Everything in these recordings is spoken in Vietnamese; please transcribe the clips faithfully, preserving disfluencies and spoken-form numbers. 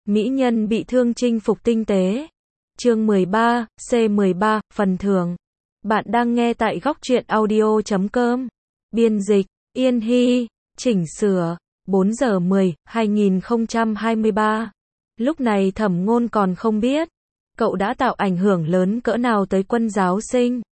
Mỹ nhân bị thương chinh phục tinh tế. Chương mười ba, C mười ba, phần thưởng. Bạn đang nghe tại góc truyện audio chấm com. Biên dịch, Yên Hy. Chỉnh sửa, bốn giờ mười, hai nghìn không trăm hai mươi ba. Lúc này Thẩm Ngôn còn không biết, cậu đã tạo ảnh hưởng lớn cỡ nào tới quân giáo sinh.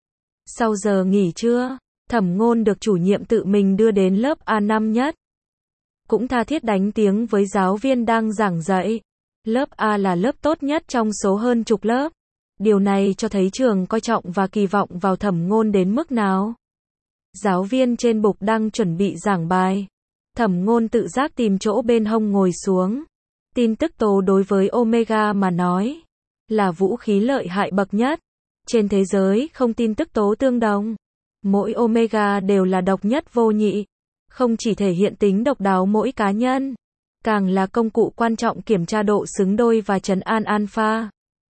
Sau giờ nghỉ trưa, Thẩm Ngôn được chủ nhiệm tự mình đưa đến lớp A năm nhất. Cũng tha thiết đánh tiếng với giáo viên đang giảng dạy. Lớp A là lớp tốt nhất trong số hơn chục lớp. Điều này cho thấy trường coi trọng và kỳ vọng vào Thẩm Ngôn đến mức nào. Giáo viên trên bục đang chuẩn bị giảng bài. Thẩm Ngôn tự giác tìm chỗ bên hông ngồi xuống. Tin tức tố đối với Omega mà nói là vũ khí lợi hại bậc nhất. Trên thế giới không tin tức tố tương đồng. Mỗi Omega đều là độc nhất vô nhị. Không chỉ thể hiện tính độc đáo mỗi cá nhân, càng là công cụ quan trọng kiểm tra độ xứng đôi và trấn an alpha.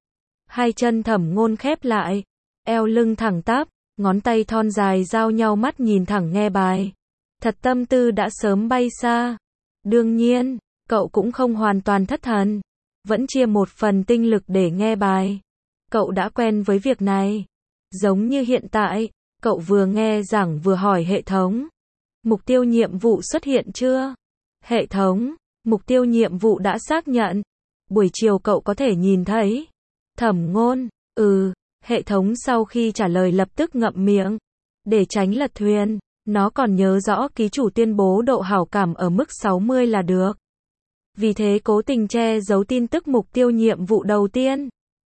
Hai chân Thẩm Ngôn khép lại, eo lưng thẳng tắp, ngón tay thon dài giao nhau, mắt nhìn thẳng nghe bài. Thật tâm tư đã sớm bay xa. Đương nhiên, cậu cũng không hoàn toàn thất thần, vẫn chia một phần tinh lực để nghe bài. Cậu đã quen với việc này. Giống như hiện tại, cậu vừa nghe giảng vừa hỏi hệ thống. Mục tiêu nhiệm vụ xuất hiện chưa? Hệ thống, mục tiêu nhiệm vụ đã xác nhận. Buổi chiều cậu có thể nhìn thấy. Thẩm Ngôn, ừ, hệ thống sau khi trả lời lập tức ngậm miệng. Để tránh lật thuyền, nó còn nhớ rõ ký chủ tuyên bố độ hảo cảm ở mức sáu mươi là được. Vì thế cố tình che giấu tin tức mục tiêu nhiệm vụ đầu tiên.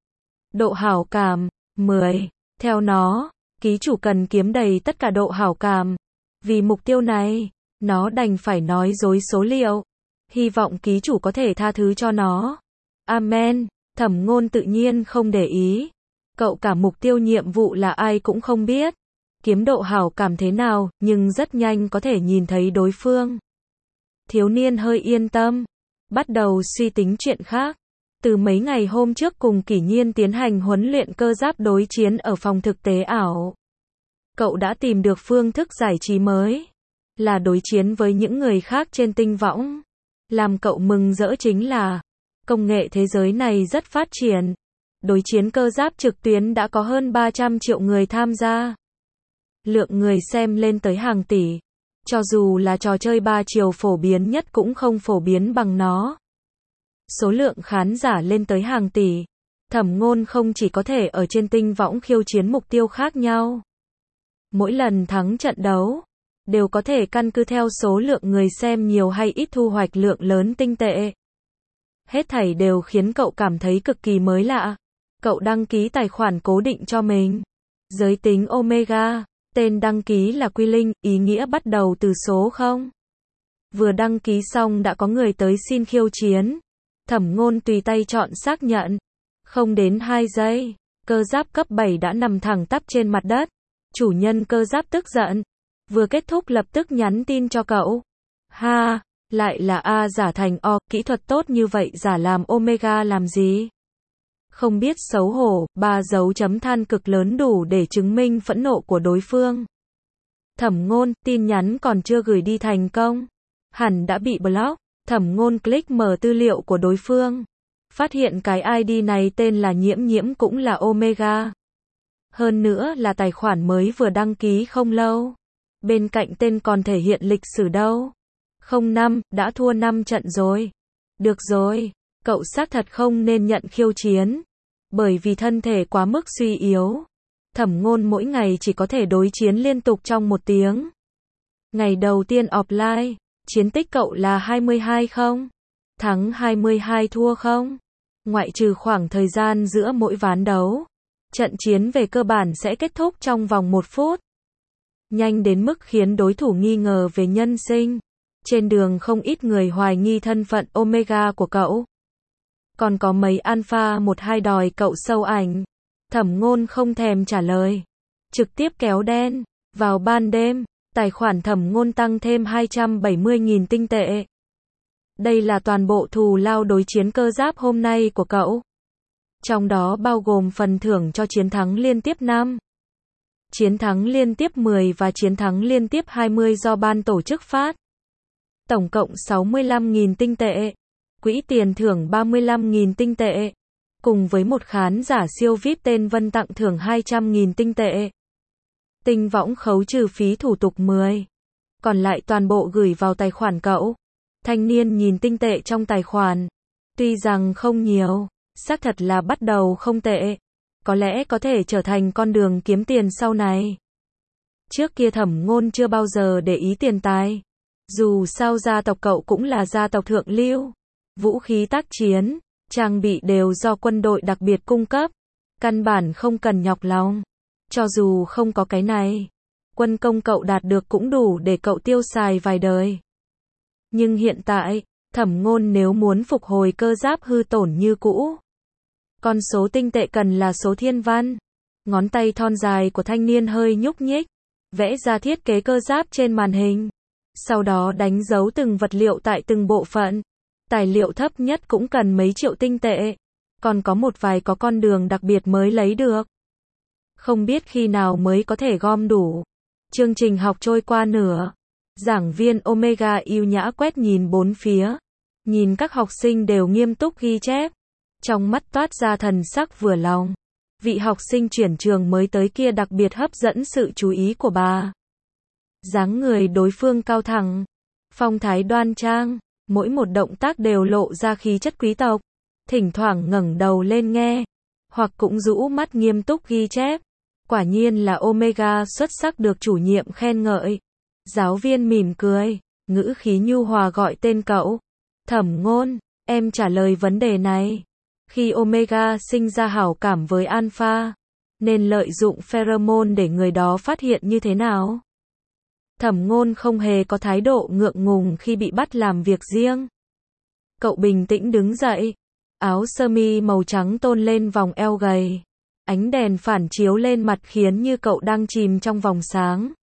Độ hảo cảm, mười. Theo nó, ký chủ cần kiếm đầy tất cả độ hảo cảm. Vì mục tiêu này, nó đành phải nói dối số liệu. Hy vọng ký chủ có thể tha thứ cho nó. Amen. Thẩm Ngôn tự nhiên không để ý. Cậu cả mục tiêu nhiệm vụ là ai cũng không biết. Kiếm độ hảo cảm thế nào, nhưng rất nhanh có thể nhìn thấy đối phương. Thiếu niên hơi yên tâm. Bắt đầu suy tính chuyện khác. Từ mấy ngày hôm trước cùng Kỷ Nhiên tiến hành huấn luyện cơ giáp đối chiến ở phòng thực tế ảo. Cậu đã tìm được phương thức giải trí mới. Là đối chiến với những người khác trên tinh võng. Làm cậu mừng rỡ chính là công nghệ thế giới này rất phát triển. Đối chiến cơ giáp trực tuyến đã có hơn ba trăm triệu người tham gia. Lượng người xem lên tới hàng tỷ. Cho dù là trò chơi ba chiều phổ biến nhất cũng không phổ biến bằng nó. Số lượng khán giả lên tới hàng tỷ. Thẩm Ngôn không chỉ có thể ở trên tinh võng khiêu chiến mục tiêu khác nhau. Mỗi lần thắng trận đấu, đều có thể căn cứ theo số lượng người xem nhiều hay ít thu hoạch lượng lớn tinh tệ. Hết thảy đều khiến cậu cảm thấy cực kỳ mới lạ. Cậu đăng ký tài khoản cố định cho mình. Giới tính Omega, tên đăng ký là Quy Linh, ý nghĩa bắt đầu từ số không. Vừa đăng ký xong đã có người tới xin khiêu chiến. Thẩm Ngôn tùy tay chọn xác nhận. Không đến hai giây, cơ giáp cấp bảy đã nằm thẳng tắp trên mặt đất. Chủ nhân cơ giáp tức giận. Vừa kết thúc lập tức nhắn tin cho cậu. Ha, lại là A giả thành O, kỹ thuật tốt như vậy giả làm Omega làm gì? Không biết xấu hổ, ba dấu chấm than cực lớn đủ để chứng minh phẫn nộ của đối phương. Thẩm Ngôn, tin nhắn còn chưa gửi đi thành công. Hẳn đã bị block. Thẩm Ngôn click mở tư liệu của đối phương. Phát hiện cái i đê này tên là Nhiễm Nhiễm cũng là Omega. Hơn nữa là tài khoản mới vừa đăng ký không lâu. Bên cạnh tên còn thể hiện lịch sử đâu. Không năm, đã thua năm trận rồi. Được rồi, cậu xác thật không nên nhận khiêu chiến. Bởi vì thân thể quá mức suy yếu. Thẩm Ngôn mỗi ngày chỉ có thể đối chiến liên tục trong một tiếng. Ngày đầu tiên offline, chiến tích cậu là hai mươi hai không? Thắng hai mươi hai thua không? Ngoại trừ khoảng thời gian giữa mỗi ván đấu. Trận chiến về cơ bản sẽ kết thúc trong vòng một phút. Nhanh đến mức khiến đối thủ nghi ngờ về nhân sinh. Trên đường không ít người hoài nghi thân phận Omega của cậu. Còn có mấy alpha một hai đòi cậu sâu ảnh. Thẩm Ngôn không thèm trả lời. Trực tiếp kéo đen. Vào ban đêm, tài khoản Thẩm Ngôn tăng thêm hai trăm bảy mươi nghìn tinh tệ. Đây là toàn bộ thù lao đối chiến cơ giáp hôm nay của cậu. Trong đó bao gồm phần thưởng cho chiến thắng liên tiếp năm, chiến thắng liên tiếp mười và chiến thắng liên tiếp hai mươi do ban tổ chức phát. Tổng cộng sáu mươi lăm nghìn tinh tệ. Quỹ tiền thưởng ba mươi lăm nghìn tinh tệ. Cùng với một khán giả siêu vi ai pi tên Vân tặng thưởng hai trăm nghìn tinh tệ. Tinh võng khấu trừ phí thủ tục mười. Còn lại toàn bộ gửi vào tài khoản cậu. Thanh niên nhìn tinh tệ trong tài khoản. Tuy rằng không nhiều, xác thật là bắt đầu không tệ. Có lẽ có thể trở thành con đường kiếm tiền sau này. Trước kia Thẩm Ngôn chưa bao giờ để ý tiền tài. Dù sao gia tộc cậu cũng là gia tộc thượng lưu. Vũ khí tác chiến, trang bị đều do quân đội đặc biệt cung cấp. Căn bản không cần nhọc lòng. Cho dù không có cái này, quân công cậu đạt được cũng đủ để cậu tiêu xài vài đời. Nhưng hiện tại, Thẩm Ngôn nếu muốn phục hồi cơ giáp hư tổn như cũ, con số tinh tệ cần là số thiên văn. Ngón tay thon dài của thanh niên hơi nhúc nhích, vẽ ra thiết kế cơ giáp trên màn hình. Sau đó đánh dấu từng vật liệu tại từng bộ phận. Tài liệu thấp nhất cũng cần mấy triệu tinh tệ. Còn có một vài có con đường đặc biệt mới lấy được. Không biết khi nào mới có thể gom đủ. Chương trình học trôi qua nửa. Giảng viên Omega yêu nhã quét nhìn bốn phía. Nhìn các học sinh đều nghiêm túc ghi chép. Trong mắt toát ra thần sắc vừa lòng. Vị học sinh chuyển trường mới tới kia đặc biệt hấp dẫn sự chú ý của bà. Dáng người đối phương cao thẳng, phong thái đoan trang, mỗi một động tác đều lộ ra khí chất quý tộc. Thỉnh thoảng ngẩng đầu lên nghe, hoặc cũng rũ mắt nghiêm túc ghi chép. Quả nhiên là Omega xuất sắc được chủ nhiệm khen ngợi. Giáo viên mỉm cười, ngữ khí nhu hòa gọi tên cậu. Thẩm Ngôn, em trả lời vấn đề này. Khi Omega sinh ra hảo cảm với Alpha, nên lợi dụng pheromone để người đó phát hiện như thế nào? Thẩm Ngôn không hề có thái độ ngượng ngùng khi bị bắt làm việc riêng. Cậu bình tĩnh đứng dậy, áo sơ mi màu trắng tôn lên vòng eo gầy. Ánh đèn phản chiếu lên mặt khiến như cậu đang chìm trong vòng sáng.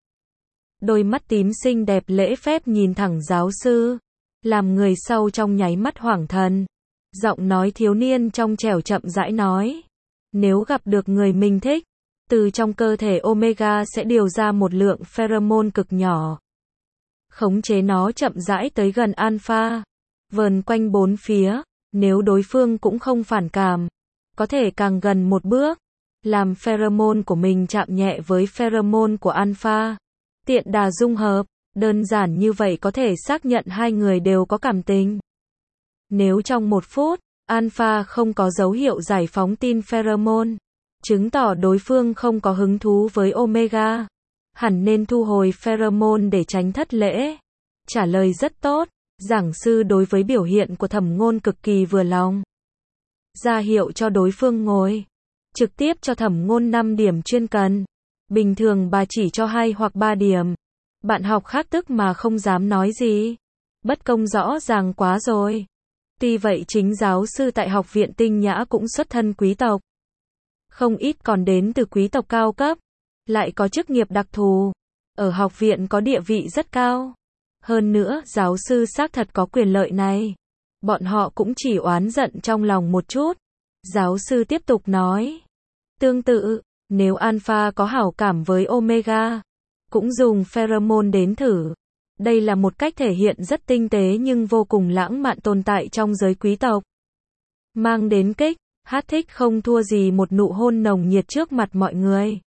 Đôi mắt tím xinh đẹp lễ phép nhìn thẳng giáo sư, làm người sau trong nháy mắt hoảng thần. Giọng nói thiếu niên trong trẻo chậm rãi nói. Nếu gặp được người mình thích, từ trong cơ thể Omega sẽ điều ra một lượng pheromone cực nhỏ. Khống chế nó chậm rãi tới gần Alpha. Vờn quanh bốn phía, nếu đối phương cũng không phản cảm, có thể càng gần một bước. Làm pheromone của mình chạm nhẹ với pheromone của Alpha. Tiện đà dung hợp, đơn giản như vậy có thể xác nhận hai người đều có cảm tình. Nếu trong một phút, Alpha không có dấu hiệu giải phóng tin pheromone, chứng tỏ đối phương không có hứng thú với Omega. Hẳn nên thu hồi pheromone để tránh thất lễ. Trả lời rất tốt, giảng sư đối với biểu hiện của Thẩm Ngôn cực kỳ vừa lòng. Ra hiệu cho đối phương ngồi. Trực tiếp cho Thẩm Ngôn năm điểm chuyên cần. Bình thường bà chỉ cho hai hoặc ba điểm. Bạn học khác tức mà không dám nói gì. Bất công rõ ràng quá rồi. Tuy vậy chính giáo sư tại học viện Tinh Nhã cũng xuất thân quý tộc. Không ít còn đến từ quý tộc cao cấp. Lại có chức nghiệp đặc thù. Ở học viện có địa vị rất cao. Hơn nữa, giáo sư xác thật có quyền lợi này. Bọn họ cũng chỉ oán giận trong lòng một chút. Giáo sư tiếp tục nói. Tương tự, nếu Alpha có hảo cảm với Omega, cũng dùng pheromone đến thử. Đây là một cách thể hiện rất tinh tế nhưng vô cùng lãng mạn tồn tại trong giới quý tộc. Mang đến kích, hát thích không thua gì một nụ hôn nồng nhiệt trước mặt mọi người.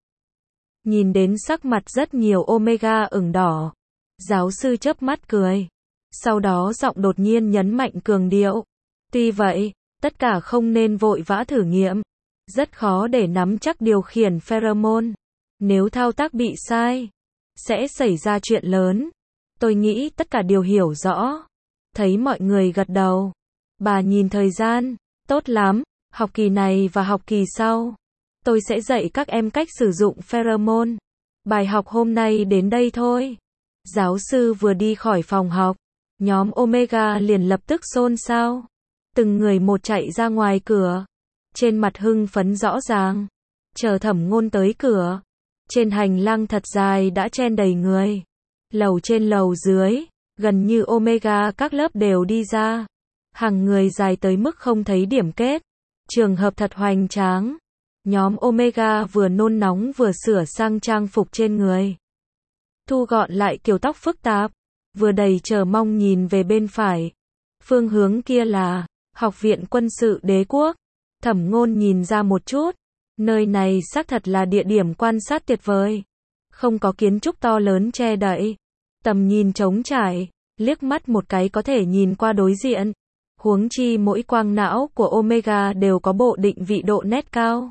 Nhìn đến sắc mặt rất nhiều Omega ửng đỏ. Giáo sư chớp mắt cười. Sau đó giọng đột nhiên nhấn mạnh cường điệu. Tuy vậy, tất cả không nên vội vã thử nghiệm. Rất khó để nắm chắc điều khiển pheromone. Nếu thao tác bị sai, sẽ xảy ra chuyện lớn. Tôi nghĩ tất cả đều hiểu rõ. Thấy mọi người gật đầu. Bà nhìn thời gian. Tốt lắm, học kỳ này và học kỳ sau. Tôi sẽ dạy các em cách sử dụng pheromone. Bài học hôm nay đến đây thôi. Giáo sư vừa đi khỏi phòng học. Nhóm Omega liền lập tức xôn xao. Từng người một chạy ra ngoài cửa. Trên mặt hưng phấn rõ ràng. Chờ Thẩm Ngôn tới cửa. Trên hành lang thật dài đã chen đầy người. Lầu trên lầu dưới. Gần như Omega các lớp đều đi ra. Hàng người dài tới mức không thấy điểm kết. Trường hợp thật hoành tráng. Nhóm Omega vừa nôn nóng vừa sửa sang trang phục trên người. Thu gọn lại kiểu tóc phức tạp. Vừa đầy chờ mong nhìn về bên phải. Phương hướng kia là Học viện Quân sự Đế quốc. Thẩm Ngôn nhìn ra một chút. Nơi này xác thật là địa điểm quan sát tuyệt vời. Không có kiến trúc to lớn che đậy. Tầm nhìn trống trải. Liếc mắt một cái có thể nhìn qua đối diện. Huống chi mỗi quang não của Omega đều có bộ định vị độ nét cao.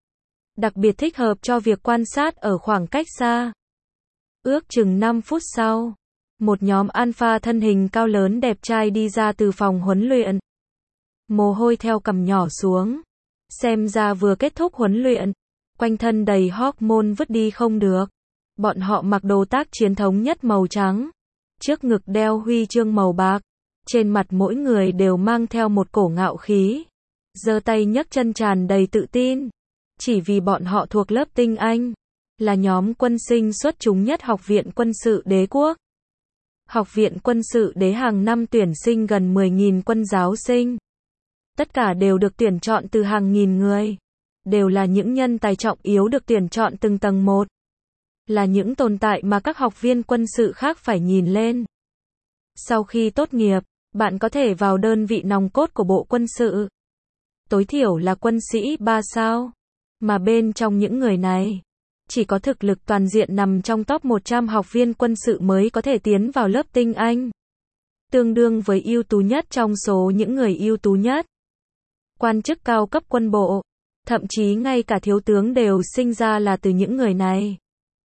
Đặc biệt thích hợp cho việc quan sát ở khoảng cách xa. Ước chừng năm phút sau, một nhóm alpha thân hình cao lớn đẹp trai đi ra từ phòng huấn luyện. Mồ hôi theo cằm nhỏ xuống. Xem ra vừa kết thúc huấn luyện. Quanh thân đầy hormone vứt đi không được. Bọn họ mặc đồ tác chiến thống nhất màu trắng. Trước ngực đeo huy chương màu bạc. Trên mặt mỗi người đều mang theo một cổ ngạo khí. Giơ tay nhấc chân tràn đầy tự tin. Chỉ vì bọn họ thuộc lớp tinh anh. Là nhóm quân sinh xuất chúng nhất Học viện Quân sự Đế quốc. Học viện Quân sự Đế hàng năm tuyển sinh gần mười nghìn quân giáo sinh. Tất cả đều được tuyển chọn từ hàng nghìn người. Đều là những nhân tài trọng yếu được tuyển chọn từng tầng một. Là những tồn tại mà các học viên quân sự khác phải nhìn lên. Sau khi tốt nghiệp, bạn có thể vào đơn vị nòng cốt của Bộ Quân sự. Tối thiểu là quân sĩ ba sao. Mà bên trong những người này, chỉ có thực lực toàn diện nằm trong top một trăm học viên quân sự mới có thể tiến vào lớp tinh anh. Tương đương với ưu tú nhất trong số những người ưu tú nhất. Quan chức cao cấp quân bộ, thậm chí ngay cả thiếu tướng đều sinh ra là từ những người này.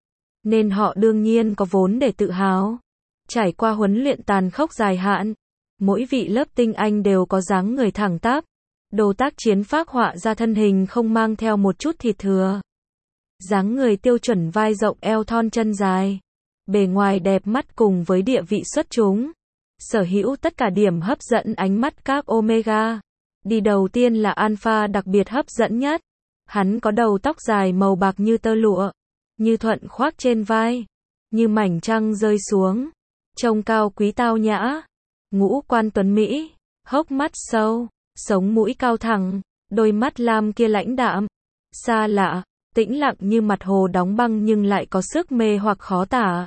Nên họ đương nhiên có vốn để tự hào. Trải qua huấn luyện tàn khốc dài hạn, mỗi vị lớp tinh anh đều có dáng người thẳng tắp. Đồ tác chiến phác họa ra thân hình không mang theo một chút thịt thừa. Dáng người tiêu chuẩn vai rộng eo thon chân dài. Bề ngoài đẹp mắt cùng với địa vị xuất chúng. Sở hữu tất cả điểm hấp dẫn ánh mắt các Omega. Đi đầu tiên là Alpha đặc biệt hấp dẫn nhất. Hắn có đầu tóc dài màu bạc như tơ lụa. Như thuận khoác trên vai. Như mảnh trăng rơi xuống. Trông cao quý tao nhã. Ngũ quan tuấn Mỹ. Hốc mắt sâu. Sống mũi cao thẳng. Đôi mắt lam kia lãnh đạm. Xa lạ. Tĩnh lặng như mặt hồ đóng băng nhưng lại có sức mê hoặc khó tả.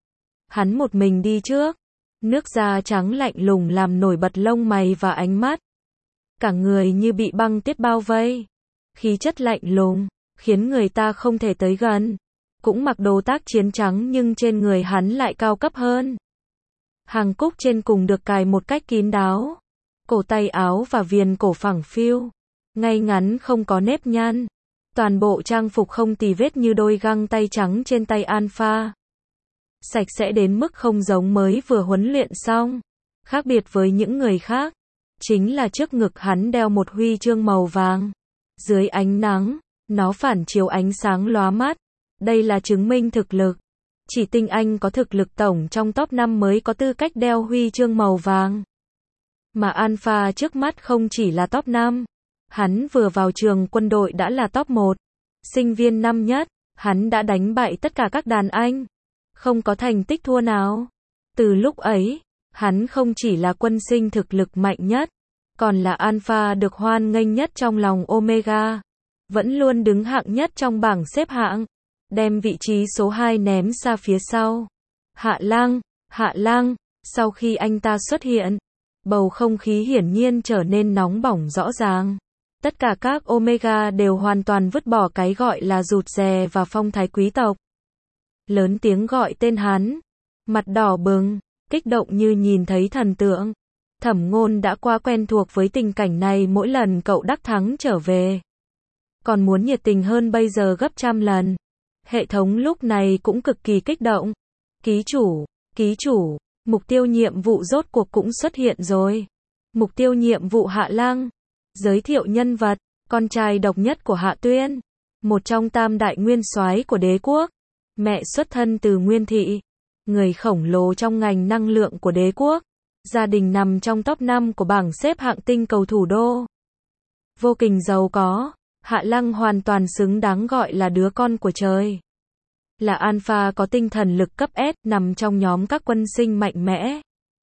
Hắn một mình đi trước. Nước da trắng lạnh lùng làm nổi bật lông mày và ánh mắt. Cả người như bị băng tuyết bao vây. Khí chất lạnh lùng, khiến người ta không thể tới gần. Cũng mặc đồ tác chiến trắng nhưng trên người hắn lại cao cấp hơn. Hàng cúc trên cùng được cài một cách kín đáo. Cổ tay áo và viền cổ phẳng phiu. Ngay ngắn không có nếp nhăn. Toàn bộ trang phục không tì vết như đôi găng tay trắng trên tay Alpha. Sạch sẽ đến mức không giống mới vừa huấn luyện xong. Khác biệt với những người khác, chính là trước ngực hắn đeo một huy chương màu vàng. Dưới ánh nắng, nó phản chiếu ánh sáng lóa mắt. Đây là chứng minh thực lực. Chỉ tinh anh có thực lực tổng trong top năm mới có tư cách đeo huy chương màu vàng. Mà Alpha trước mắt không chỉ là top năm. Hắn vừa vào trường quân đội đã là top một. Sinh viên năm nhất, hắn đã đánh bại tất cả các đàn anh. Không có thành tích thua nào. Từ lúc ấy, hắn không chỉ là quân sinh thực lực mạnh nhất, còn là Alpha được hoan nghênh nhất trong lòng Omega. Vẫn luôn đứng hạng nhất trong bảng xếp hạng. Đem vị trí số hai ném xa phía sau. Hạ Lăng, Hạ Lăng, sau khi anh ta xuất hiện, bầu không khí hiển nhiên trở nên nóng bỏng rõ ràng. Tất cả các Omega đều hoàn toàn vứt bỏ cái gọi là rụt rè và phong thái quý tộc. Lớn tiếng gọi tên hắn. Mặt đỏ bừng, kích động như nhìn thấy thần tượng. Thẩm Ngôn đã quá quen thuộc với tình cảnh này mỗi lần cậu đắc thắng trở về. Còn muốn nhiệt tình hơn bây giờ gấp trăm lần. Hệ thống lúc này cũng cực kỳ kích động. Ký chủ, ký chủ, mục tiêu nhiệm vụ rốt cuộc cũng xuất hiện rồi. Mục tiêu nhiệm vụ Hạ Lăng. Giới thiệu nhân vật, con trai độc nhất của Hạ Tuyên. Một trong tam đại nguyên soái của đế quốc. Mẹ xuất thân từ Nguyên Thị. Người khổng lồ trong ngành năng lượng của đế quốc. Gia đình nằm trong top năm của bảng xếp hạng tinh cầu thủ đô. Vô cùng giàu có. Hạ Lăng hoàn toàn xứng đáng gọi là đứa con của trời. Là Alpha có tinh thần lực cấp S nằm trong nhóm các quân sinh mạnh mẽ.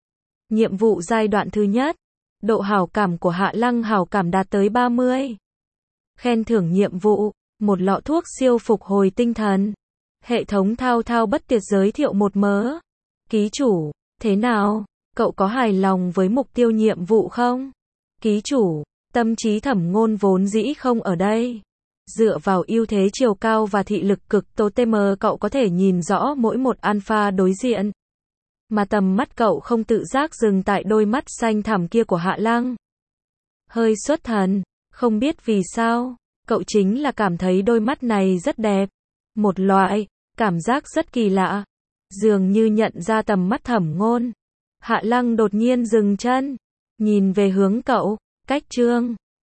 Nhiệm vụ giai đoạn thứ nhất. Độ hảo cảm của Hạ Lăng hảo cảm đạt tới ba mươi. Khen thưởng nhiệm vụ. Một lọ thuốc siêu phục hồi tinh thần. Hệ thống thao thao bất tuyệt giới thiệu một mớ. Ký chủ, thế nào? Cậu có hài lòng với mục tiêu nhiệm vụ không? Ký chủ, tâm trí Thẩm Ngôn vốn dĩ không ở đây. Dựa vào ưu thế chiều cao và thị lực cực totem cậu có thể nhìn rõ mỗi một alpha đối diện. Mà tầm mắt cậu không tự giác dừng tại đôi mắt xanh thẳm kia của Hạ Lăng. Hơi xuất thần, không biết vì sao, cậu chính là cảm thấy đôi mắt này rất đẹp. Một loại cảm giác rất kỳ lạ, dường như nhận ra tầm mắt Thẩm Ngôn. Hạ Lăng đột nhiên dừng chân, nhìn về hướng cậu, cách chương